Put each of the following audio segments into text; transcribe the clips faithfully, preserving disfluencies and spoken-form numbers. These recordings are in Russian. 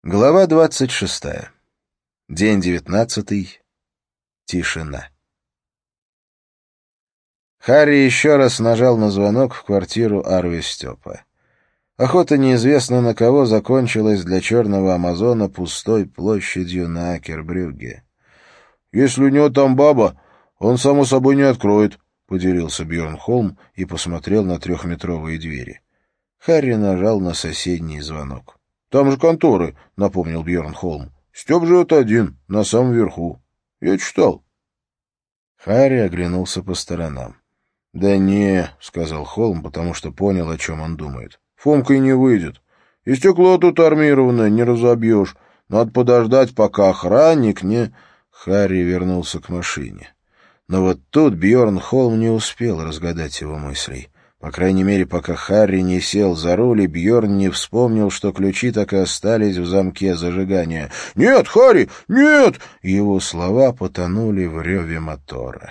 Глава двадцать шестая. День девятнадцатый. Тишина. Харри еще раз нажал на звонок в квартиру Арви Степа. Охота неизвестно на кого закончилась для черного амазона пустой площадью на Акербрюгге. «Если у него там баба, он, само собой, не откроет», — поделился Бьерн Холм и посмотрел на трехметровые двери. Харри нажал на соседний звонок. «Там же конторы», — напомнил Бьерн Холм. «Степ живет один, на самом верху. Я читал». Харри оглянулся по сторонам. «Да не», — сказал Холм, потому что понял, о чем он думает. «Фомка и не выйдет. И стекло тут армированное, не разобьешь. Надо подождать, пока охранник не...» Харри вернулся к машине. Но вот тут Бьерн Холм не успел разгадать его мыслей. По крайней мере, пока Харри не сел за руль, и Бьерн не вспомнил, что ключи так и остались в замке зажигания. «Нет, Харри, нет!» Его слова потонули в реве мотора.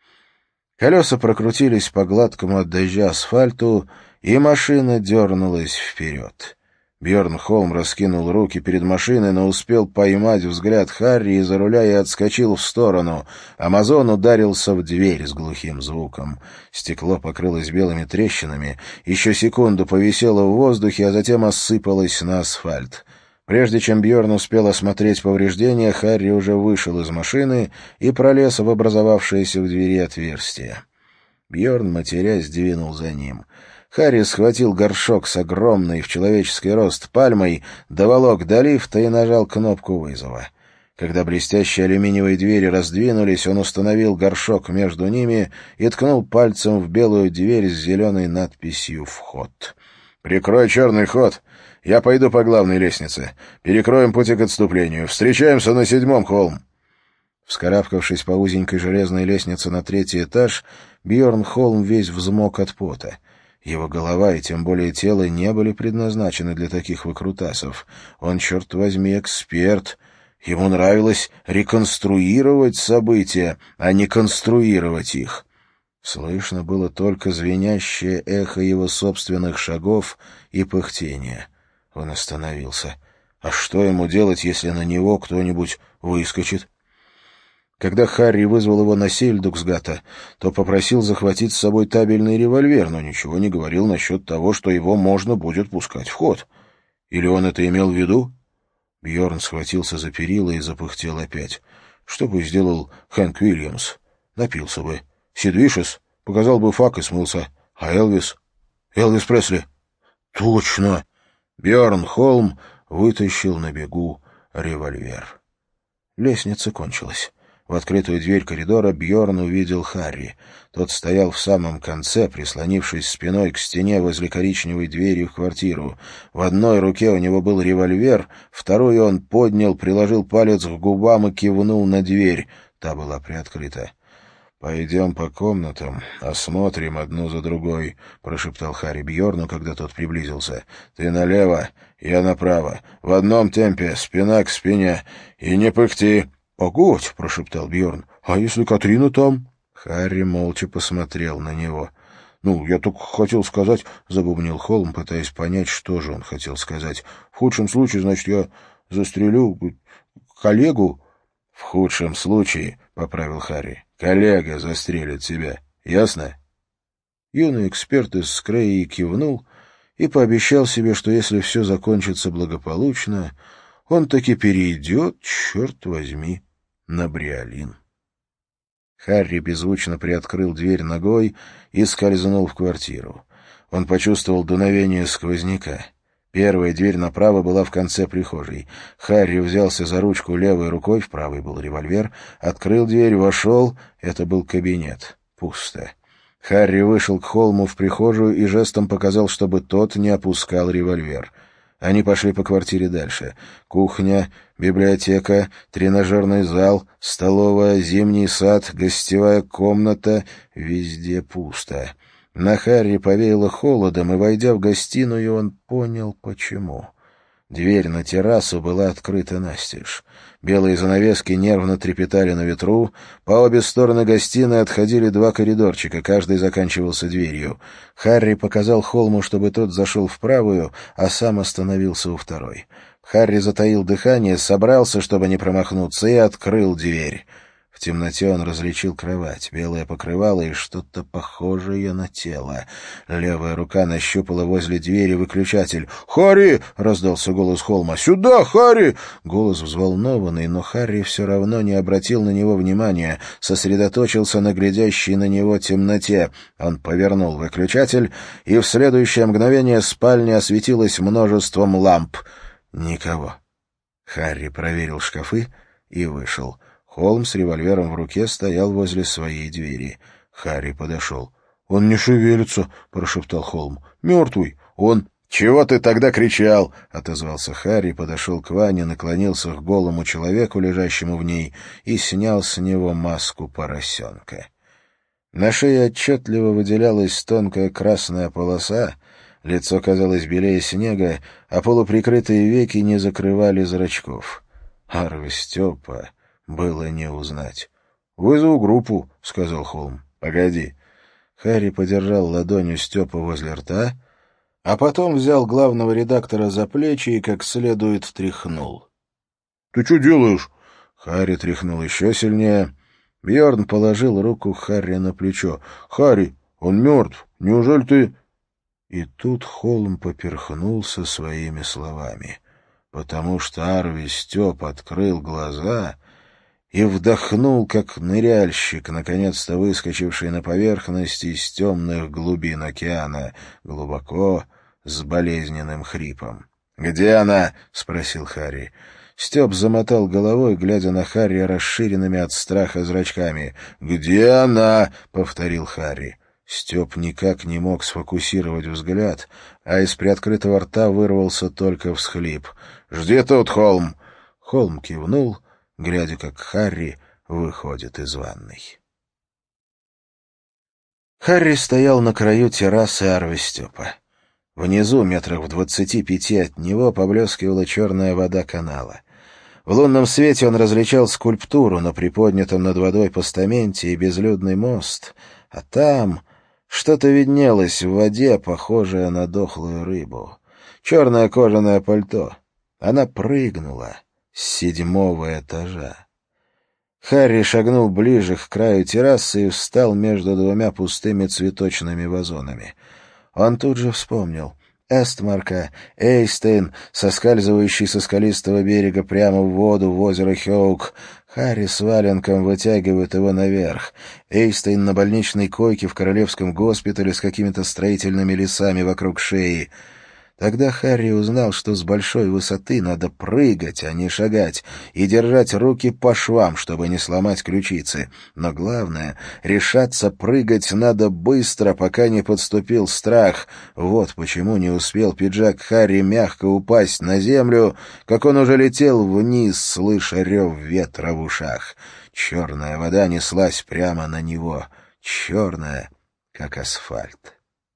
Колеса прокрутились по гладкому от дождя асфальту, и машина дернулась вперед. Бьерн Холм раскинул руки перед машиной, но успел поймать взгляд Харри из-за руля и отскочил в сторону. Амазон ударился в дверь с глухим звуком. Стекло покрылось белыми трещинами, еще секунду повисело в воздухе, а затем осыпалось на асфальт. Прежде чем Бьерн успел осмотреть повреждения, Харри уже вышел из машины и пролез в образовавшееся в двери отверстие. Бьерн, матерясь, двинул за ним. Харри схватил горшок с огромной в человеческий рост пальмой, доволок до лифта и нажал кнопку вызова. Когда блестящие алюминиевые двери раздвинулись, он установил горшок между ними и ткнул пальцем в белую дверь с зеленой надписью «Вход». «Прикрой черный ход. Я пойду по главной лестнице. Перекроем пути к отступлению. Встречаемся на седьмом, Холм». Вскарабкавшись по узенькой железной лестнице на третий этаж, Бьерн Холм весь взмок от пота. Его голова и тем более тело не были предназначены для таких выкрутасов. Он, черт возьми, эксперт. Ему нравилось реконструировать события, а не конструировать их. Слышно было только звенящее эхо его собственных шагов и пыхтение. Он остановился. А что ему делать, если на него кто-нибудь выскочит? Когда Харри вызвал его на Сельдуксгата, то попросил захватить с собой табельный револьвер, но ничего не говорил насчет того, что его можно будет пускать в ход. Или он это имел в виду? Бьерн схватился за перила и запыхтел опять. Что бы сделал Хэнк Уильямс? Напился бы. Сид Вишес показал бы фак и смылся. А Элвис? Элвис Пресли? Точно! Бьерн Холм вытащил на бегу револьвер. Лестница кончилась. В открытую дверь коридора Бьерн увидел Харри. Тот стоял в самом конце, прислонившись спиной к стене возле коричневой двери в квартиру. В одной руке у него был револьвер, вторую он поднял, приложил палец к губам и кивнул на дверь. Та была приоткрыта. «Пойдем по комнатам, осмотрим одну за другой», — прошептал Харри Бьерну, когда тот приблизился. «Ты налево, я направо. В одном темпе, спина к спине. И не пыхти». «Погодь», — прошептал Бьерн, — «а если Катрина там?» Харри молча посмотрел на него. «Ну, я только хотел сказать», — забубнил Холм, пытаясь понять, что же он хотел сказать. «В худшем случае, значит, я застрелю коллегу». «В худшем случае», — поправил Харри, — «коллега застрелит тебя. Ясно?» Юный эксперт из Скрэи кивнул и пообещал себе, что если все закончится благополучно, он таки перейдет, черт возьми, на бриолин. Харри беззвучно приоткрыл дверь ногой и скользнул в квартиру. Он почувствовал дуновение сквозняка. Первая дверь направо была в конце прихожей. Харри взялся за ручку левой рукой, в правой был револьвер, открыл дверь, вошел. Это был кабинет. Пусто. Харри вышел к Холму в прихожую и жестом показал, чтобы тот не опускал револьвер. Они пошли по квартире дальше. Кухня, библиотека, тренажерный зал, столовая, зимний сад, гостевая комната — везде пусто. На Харри повеяло холодом, и, войдя в гостиную, он понял, почему. Дверь на террасу была открыта настежь. Белые занавески нервно трепетали на ветру. По обе стороны гостиной отходили два коридорчика, каждый заканчивался дверью. Харри показал Холму, чтобы тот зашел в правую, а сам остановился у второй. Харри затаил дыхание, собрался, чтобы не промахнуться, и открыл дверь. В темноте он различил кровать, белое покрывало и что-то похожее на тело. Левая рука нащупала возле двери выключатель. «Харри!» — раздался голос Холма. «Сюда, Харри!» Голос взволнованный, но Харри все равно не обратил на него внимания, сосредоточился на глядящей на него темноте. Он повернул выключатель, и в следующее мгновение спальня осветилась множеством ламп. Никого. Харри проверил шкафы и вышел. Холм с револьвером в руке стоял возле своей двери. Харри подошел. «Он не шевелится», — прошептал Холм. «Мертвый. Он...» «Чего ты тогда кричал?» — отозвался Харри, подошел к ванне, наклонился к голому человеку, лежащему в ней, и снял с него маску поросенка. На шее отчетливо выделялась тонкая красная полоса, лицо казалось белее снега, а полуприкрытые веки не закрывали зрачков. Арви Степа было не узнать. «Вызову группу», — сказал Холм. «Погоди». Харри подержал ладонью Степа возле рта, а потом взял главного редактора за плечи и как следует тряхнул. «Ты что делаешь?» Харри тряхнул еще сильнее. Бьорн положил руку Харри на плечо. «Харри, он мертв. Неужели ты...» И тут Холм поперхнулся своими словами, потому что Арви Степ открыл глаза и вдохнул, как ныряльщик, наконец-то выскочивший на поверхность из темных глубин океана, глубоко, с болезненным хрипом. «Где она?» — спросил Харри. Степ замотал головой, глядя на Харри расширенными от страха зрачками. «Где она?» — повторил Харри. Степ никак не мог сфокусировать взгляд, а из приоткрытого рта вырвался только всхлип. «Жди тут, Холм!» Холм кивнул, глядя, как Харри выходит из ванной. Харри стоял на краю террасы Арви Степа. Внизу, метрах в двадцати пяти от него, поблескивала черная вода канала. В лунном свете он различал скульптуру на приподнятом над водой постаменте и безлюдный мост, а там что-то виднелось в воде, похожее на дохлую рыбу. Черное кожаное пальто. Она прыгнула с седьмого этажа. Харри шагнул ближе к краю террасы и встал между двумя пустыми цветочными вазонами. Он тут же вспомнил Эстмарка, Эйстейн, соскальзывающий со скалистого берега прямо в воду в озеро Хёук. Харри с валенком вытягивают его наверх. Эйстейн на больничной койке в королевском госпитале с какими-то строительными лесами вокруг шеи. Тогда Харри узнал, что с большой высоты надо прыгать, а не шагать, и держать руки по швам, чтобы не сломать ключицы. Но главное, решаться прыгать надо быстро, пока не подступил страх. Вот почему не успел пиджак Харри мягко упасть на землю, как он уже летел вниз, слыша рев ветра в ушах. Черная вода неслась прямо на него, черная, как асфальт.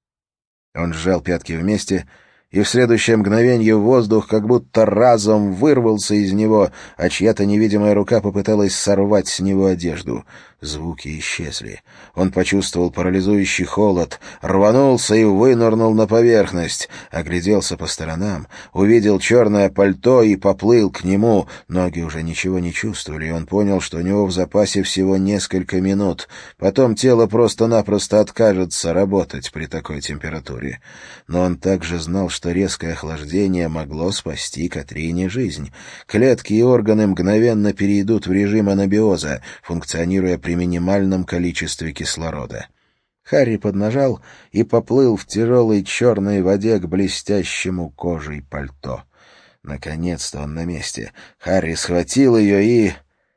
Он сжал пятки вместе, и в следующее мгновенье воздух как будто разом вырвался из него, а чья-то невидимая рука попыталась сорвать с него одежду. Звуки исчезли. Он почувствовал парализующий холод, рванулся и вынырнул на поверхность, огляделся по сторонам, увидел черное пальто и поплыл к нему. Ноги уже ничего не чувствовали, и он понял, что у него в запасе всего несколько минут. Потом тело просто-напросто откажется работать при такой температуре. Но он также знал, что резкое охлаждение могло спасти Катрине жизнь. Клетки и органы мгновенно перейдут в режим анабиоза, функционируя при минимальном количестве кислорода. Харри поднажал и поплыл в тяжелой черной воде к блестящему кожей пальто. Наконец-то он на месте. Харри схватил ее и...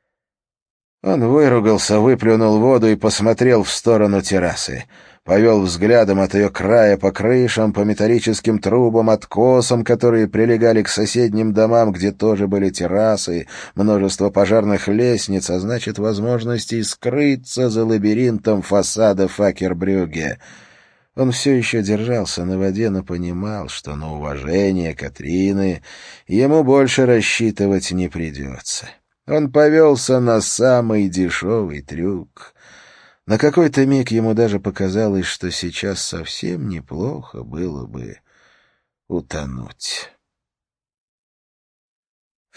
Он выругался, выплюнул воду и посмотрел в сторону террасы. Повел взглядом от ее края по крышам, по металлическим трубам, откосам, которые прилегали к соседним домам, где тоже были террасы, множество пожарных лестниц, а значит, возможности скрыться за лабиринтом фасада Факербрюгге. Он все еще держался на воде, но понимал, что на уважение Катрины ему больше рассчитывать не придется. Он повелся на самый дешевый трюк. На какой-то миг ему даже показалось, что сейчас совсем неплохо было бы утонуть.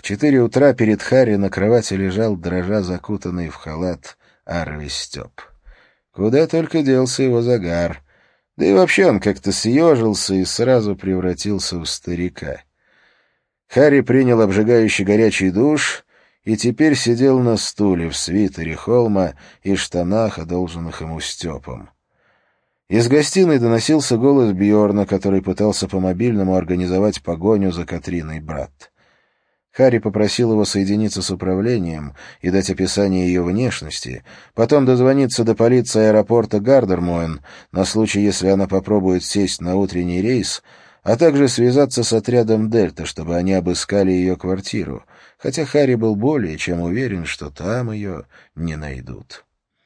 В четыре утра перед Харри на кровати лежал, дрожа закутанный в халат, Арви Степ. Куда только делся его загар. Да и вообще он как-то съежился и сразу превратился в старика. Харри принял обжигающий горячий душ и теперь сидел на стуле в свитере Холма и штанах, одолженных ему Степом. Из гостиной доносился голос Бьорна, который пытался по мобильному организовать погоню за Катриной брат. Харри попросил его соединиться с управлением и дать описание ее внешности, потом дозвониться до полиции аэропорта Гардермоен на случай, если она попробует сесть на утренний рейс, а также связаться с отрядом «Дельта», чтобы они обыскали ее квартиру, хотя Харри был более чем уверен, что там ее не найдут.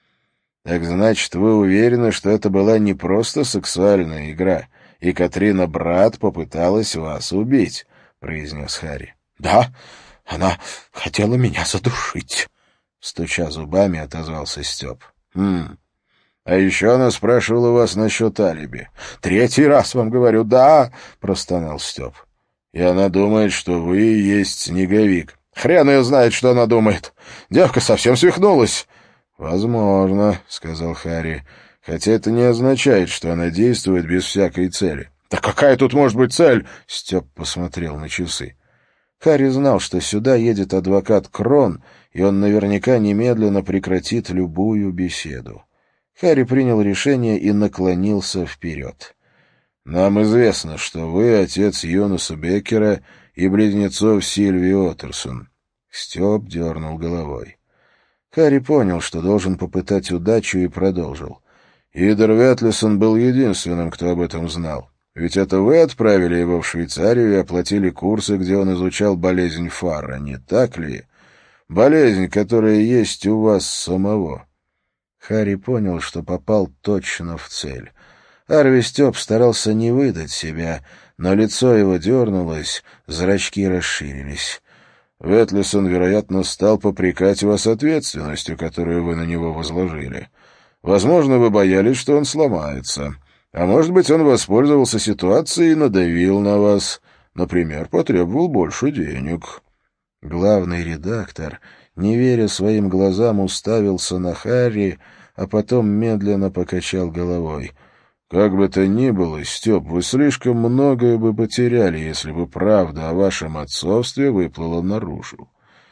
«Так значит, вы уверены, что это была не просто сексуальная игра, и Катрина брат попыталась вас убить?» — произнес Харри. «Да, она хотела меня задушить», — стуча зубами, отозвался Степ. «Хм. А еще она спрашивала вас насчет алиби». «Третий раз вам говорю, да», — простонал Степ. «И она думает, что вы и есть Снеговик». «Хрен ее знает, что она думает. Девка совсем свихнулась». «Возможно», — сказал Харри, — «хотя это не означает, что она действует без всякой цели». «Да какая тут может быть цель?» — Степ посмотрел на часы. Харри знал, что сюда едет адвокат Крон, и он наверняка немедленно прекратит любую беседу. Харри принял решение и наклонился вперед. «Нам известно, что вы отец Йонаса Беккера и близнецов Сильвии Оттерсон». Степ дернул головой. Харри понял, что должен попытать удачу, и продолжил. «Идер Ветлисон был единственным, кто об этом знал. Ведь это вы отправили его в Швейцарию и оплатили курсы, где он изучал болезнь Фарра, не так ли? Болезнь, которая есть у вас самого». Харри понял, что попал точно в цель. Арви Степ старался не выдать себя, но лицо его дернулось, зрачки расширились. «Ветлисон, вероятно, стал попрекать вас ответственностью, которую вы на него возложили. Возможно, вы боялись, что он сломается. А может быть, он воспользовался ситуацией и надавил на вас. Например, потребовал больше денег». Главный редактор, не веря своим глазам, уставился на Харри, а потом медленно покачал головой. «Как бы то ни было, Степ, вы слишком многое бы потеряли, если бы правда о вашем отцовстве выплыла наружу.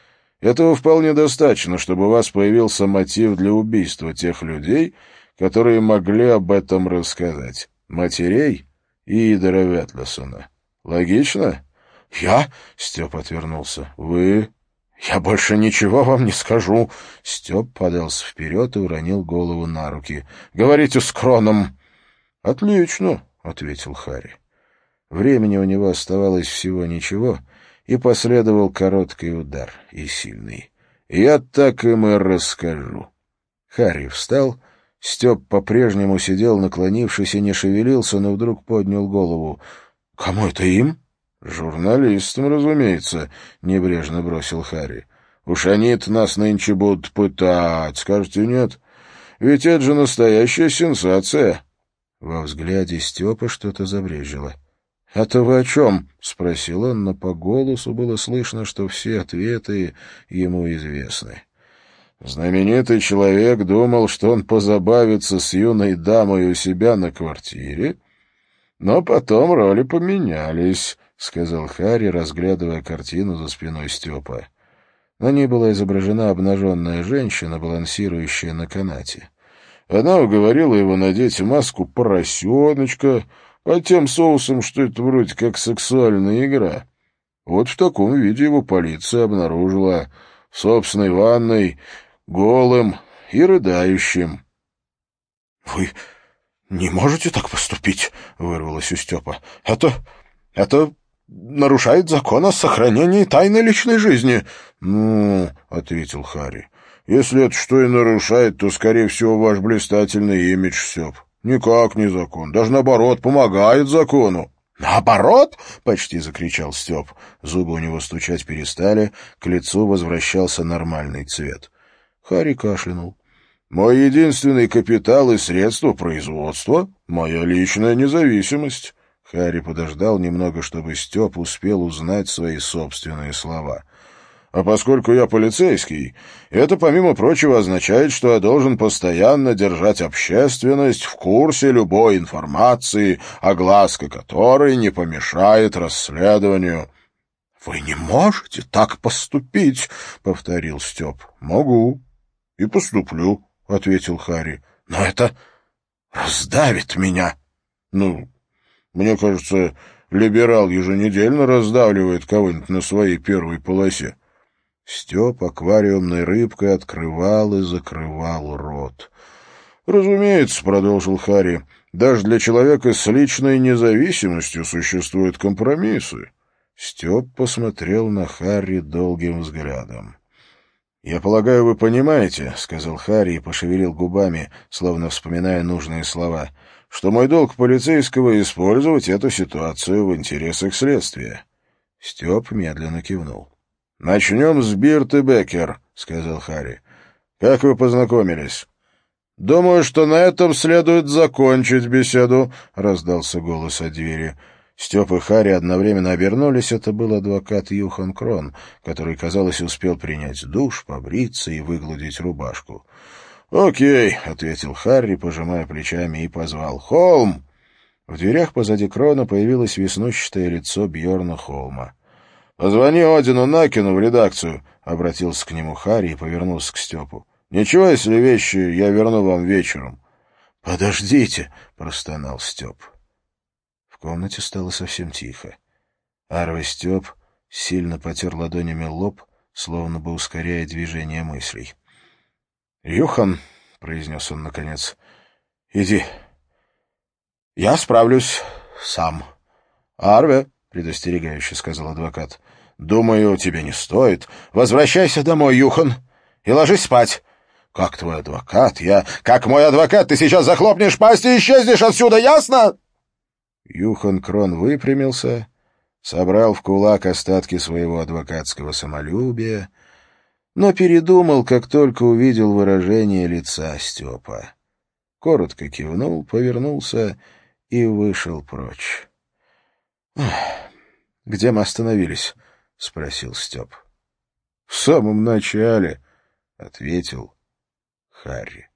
Этого вполне достаточно, чтобы у вас появился мотив для убийства тех людей, которые могли об этом рассказать. Матерей и Идера Ветлисона. Логично?» «Я?» — Степ отвернулся. «Вы?» «Я больше ничего вам не скажу». Степ подался вперед и уронил голову на руки. «Говорите с Кроном». «Отлично», — ответил Харри. Времени у него оставалось всего ничего, и последовал короткий удар, и сильный. «Я так им и расскажу». Харри встал. Степ по-прежнему сидел, наклонившись, и не шевелился, но вдруг поднял голову. «Кому это им?» «Журналистам, разумеется», — небрежно бросил Харри. «Уж они-то нас нынче будут пытать, скажете нет? Ведь это же настоящая сенсация». Во взгляде Степа что-то забрежило. «Это вы о чем?» — спросил он, но по голосу было слышно, что все ответы ему известны. «Знаменитый человек думал, что он позабавится с юной дамой у себя на квартире, но потом роли поменялись», — сказал Харри, разглядывая картину за спиной Степа. На ней была изображена обнаженная женщина, балансирующая на канате. Она уговорила его надеть маску поросеночка под тем соусом, что это вроде как сексуальная игра. Вот в таком виде его полиция обнаружила в собственной ванной, голым и рыдающим. — Вы не можете так поступить, — вырвалось у Степа. — Это... это нарушает закон о сохранении тайны личной жизни. — Ну, — ответил Харри, — если это что и нарушает, то, скорее всего, ваш блистательный имидж, Степ. Никак не закон, даже наоборот, помогает закону. «Наоборот?» — почти закричал Степ. Зубы у него стучать перестали, к лицу возвращался нормальный цвет. Харри кашлянул. «Мой единственный капитал и средство производства — моя личная независимость». Харри подождал немного, чтобы Степ успел узнать свои собственные слова. А поскольку я полицейский, это, помимо прочего, означает, что я должен постоянно держать общественность в курсе любой информации, огласка которой не помешает расследованию». «Вы не можете так поступить», — повторил Степ. «Могу и поступлю», — ответил Харри. «Но это раздавит меня». «Ну, мне кажется, либерал еженедельно раздавливает кого-нибудь на своей первой полосе». Степ аквариумной рыбкой открывал и закрывал рот. «Разумеется», — продолжил Харри, — «даже для человека с личной независимостью существуют компромиссы». Степ посмотрел на Харри долгим взглядом. «Я полагаю, вы понимаете, — сказал Харри и пошевелил губами, словно вспоминая нужные слова, — что мой долг полицейского — использовать эту ситуацию в интересах следствия». Степ медленно кивнул. «Начнем с Бирты Беккер», — сказал Харри. «Как вы познакомились?» «Думаю, что на этом следует закончить беседу», — раздался голос от двери. Степ и Харри одновременно обернулись. Это был адвокат Юхан Крон, который, казалось, успел принять душ, побриться и выгладить рубашку. «Окей», — ответил Харри, пожимая плечами, и позвал. «Холм!» В дверях позади Крона появилось веснущатое лицо Бьорна Холма. «Позвони Одину Накину в редакцию», — обратился к нему Харри и повернулся к Степу. «Ничего, если вещи я верну вам вечером». «Подождите», — простонал Степ. В комнате стало совсем тихо. Арве Степ сильно потер ладонями лоб, словно бы ускоряя движение мыслей. «Юхан», — произнес он наконец, — «иди. Я справлюсь сам». «Арве», — предостерегающе сказал адвокат, — «думаю, тебе не стоит. Возвращайся домой, Юхан, и ложись спать. Как твой адвокат, я... Как мой адвокат, ты сейчас захлопнешь пасть и исчезнешь отсюда, ясно?» Юхан Крон выпрямился, собрал в кулак остатки своего адвокатского самолюбия, но передумал, как только увидел выражение лица Степа. Коротко кивнул, повернулся и вышел прочь. «Где мы остановились?» — спросил Степ. «В самом начале», — ответил Харри.